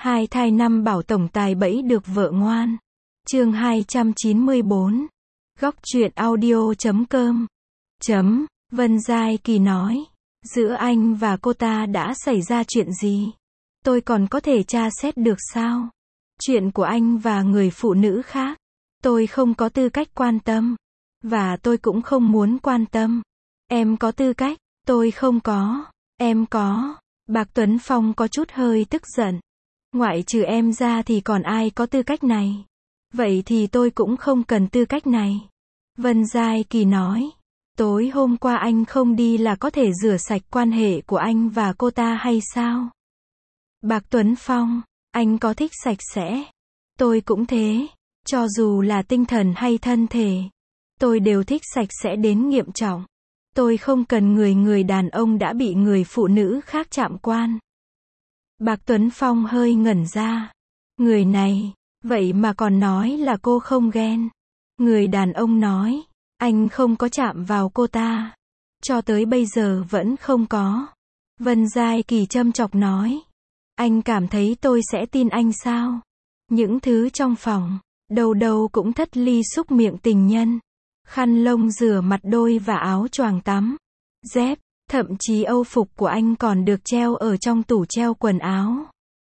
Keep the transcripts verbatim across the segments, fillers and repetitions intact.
Hai thai năm bảo tổng tài bẫy được vợ ngoan. Chương hai trăm chín mươi bốn. Góc truyện audio chấm com. Chấm, Vân Giai Kỳ nói. Giữa anh và cô ta đã xảy ra chuyện gì? Tôi còn có thể tra xét được sao? Chuyện của anh và người phụ nữ khác. Tôi không có tư cách quan tâm. Và tôi cũng không muốn quan tâm. Em có tư cách, tôi không có. Em có. Bạc Tuấn Phong có chút hơi tức giận. Ngoại trừ em ra thì còn ai có tư cách này? Vậy thì tôi cũng không cần tư cách này. Vân Giai Kỳ nói. Tối hôm qua anh không đi là có thể rửa sạch quan hệ của anh và cô ta hay sao? Bạc Tuấn Phong, anh có thích sạch sẽ? Tôi cũng thế. Cho dù là tinh thần hay thân thể, tôi đều thích sạch sẽ đến nghiêm trọng. Tôi không cần người người đàn ông đã bị người phụ nữ khác chạm quan. Bạc Tuấn Phong hơi ngẩn ra. Người này, vậy mà còn nói là cô không ghen. Người đàn ông nói, anh không có chạm vào cô ta. Cho tới bây giờ vẫn không có. Vân Giai Kỳ châm chọc nói. Anh cảm thấy tôi sẽ tin anh sao? Những thứ trong phòng, đâu đâu cũng thất ly xúc miệng tình nhân. Khăn lông rửa mặt đôi và áo choàng tắm. Dép, thậm chí âu phục của anh còn được treo ở trong tủ treo quần áo.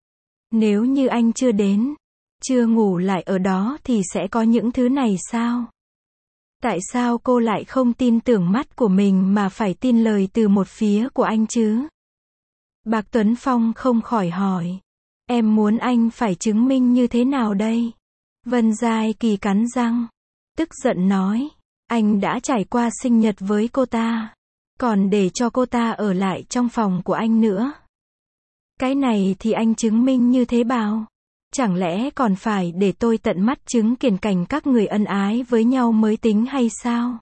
Nếu như anh chưa đến, chưa ngủ lại ở đó thì sẽ có những thứ này sao? Tại sao cô lại không tin tưởng mắt của mình mà phải tin lời từ một phía của anh chứ? Bạc Tuấn Phong không khỏi hỏi. Em muốn anh phải chứng minh như thế nào đây? Vân Giai Kỳ cắn răng. Tức giận nói. Anh đã trải qua sinh nhật với cô ta. Còn để cho cô ta ở lại trong phòng của anh nữa. Cái này thì anh chứng minh như thế bao? Chẳng lẽ còn phải để tôi tận mắt chứng kiến cảnh các người ân ái với nhau mới tính hay sao?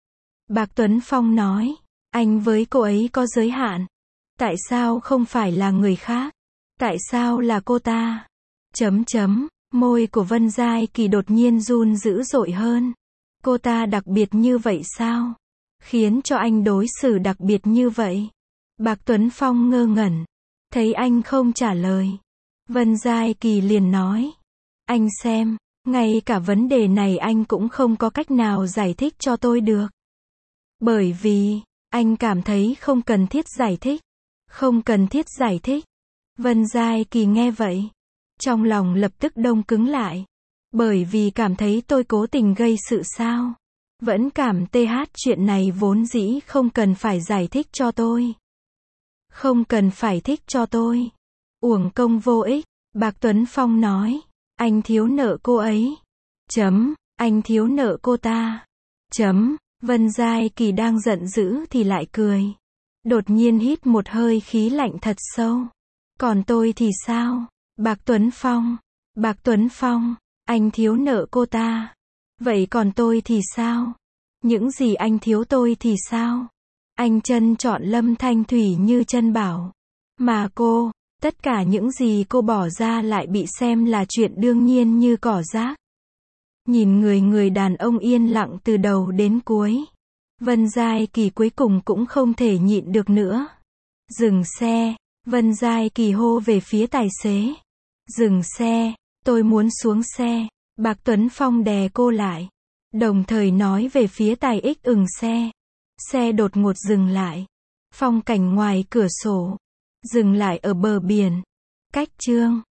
Bạc Tuấn Phong nói. Anh với cô ấy có giới hạn. Tại sao không phải là người khác? Tại sao là cô ta? Chấm chấm, môi của Vân Giai Kỳ đột nhiên run dữ dội hơn. Cô ta đặc biệt như vậy sao? Khiến cho anh đối xử đặc biệt như vậy? Bạc Tuấn Phong ngơ ngẩn. Thấy anh không trả lời. Vân Giai Kỳ liền nói. Anh xem, ngay cả vấn đề này anh cũng không có cách nào giải thích cho tôi được. Bởi vì, anh cảm thấy không cần thiết giải thích. Không cần thiết giải thích. Vân Giai Kỳ nghe vậy. Trong lòng lập tức đông cứng lại. Bởi vì cảm thấy tôi cố tình gây sự sao? Vẫn cảm th chuyện này vốn dĩ không cần phải giải thích cho tôi. Không cần phải thích cho tôi. Uổng công vô ích. Bạc Tuấn Phong nói. Anh thiếu nợ cô ấy. Chấm, anh thiếu nợ cô ta. Chấm, Vân Giai Kỳ đang giận dữ thì lại cười. Đột nhiên hít một hơi khí lạnh thật sâu. Còn tôi thì sao? Bạc Tuấn Phong. Bạc Tuấn Phong. Anh thiếu nợ cô ta. Vậy còn tôi thì sao? Những gì anh thiếu tôi thì sao? Anh trân chọn Lâm Thanh Thủy như chân bảo. Mà cô, tất cả những gì cô bỏ ra lại bị xem là chuyện đương nhiên như cỏ rác. Nhìn người người đàn ông yên lặng từ đầu đến cuối. Vân Giai Kỳ cuối cùng cũng không thể nhịn được nữa. Dừng xe. Vân Giai Kỳ hô về phía tài xế. Dừng xe, tôi muốn xuống xe. Bạc Tuấn Phong đè cô lại. Đồng thời nói về phía tài ích ừng xe. Xe đột ngột dừng lại. Phong cảnh ngoài cửa sổ. Dừng lại ở bờ biển. Cách chương.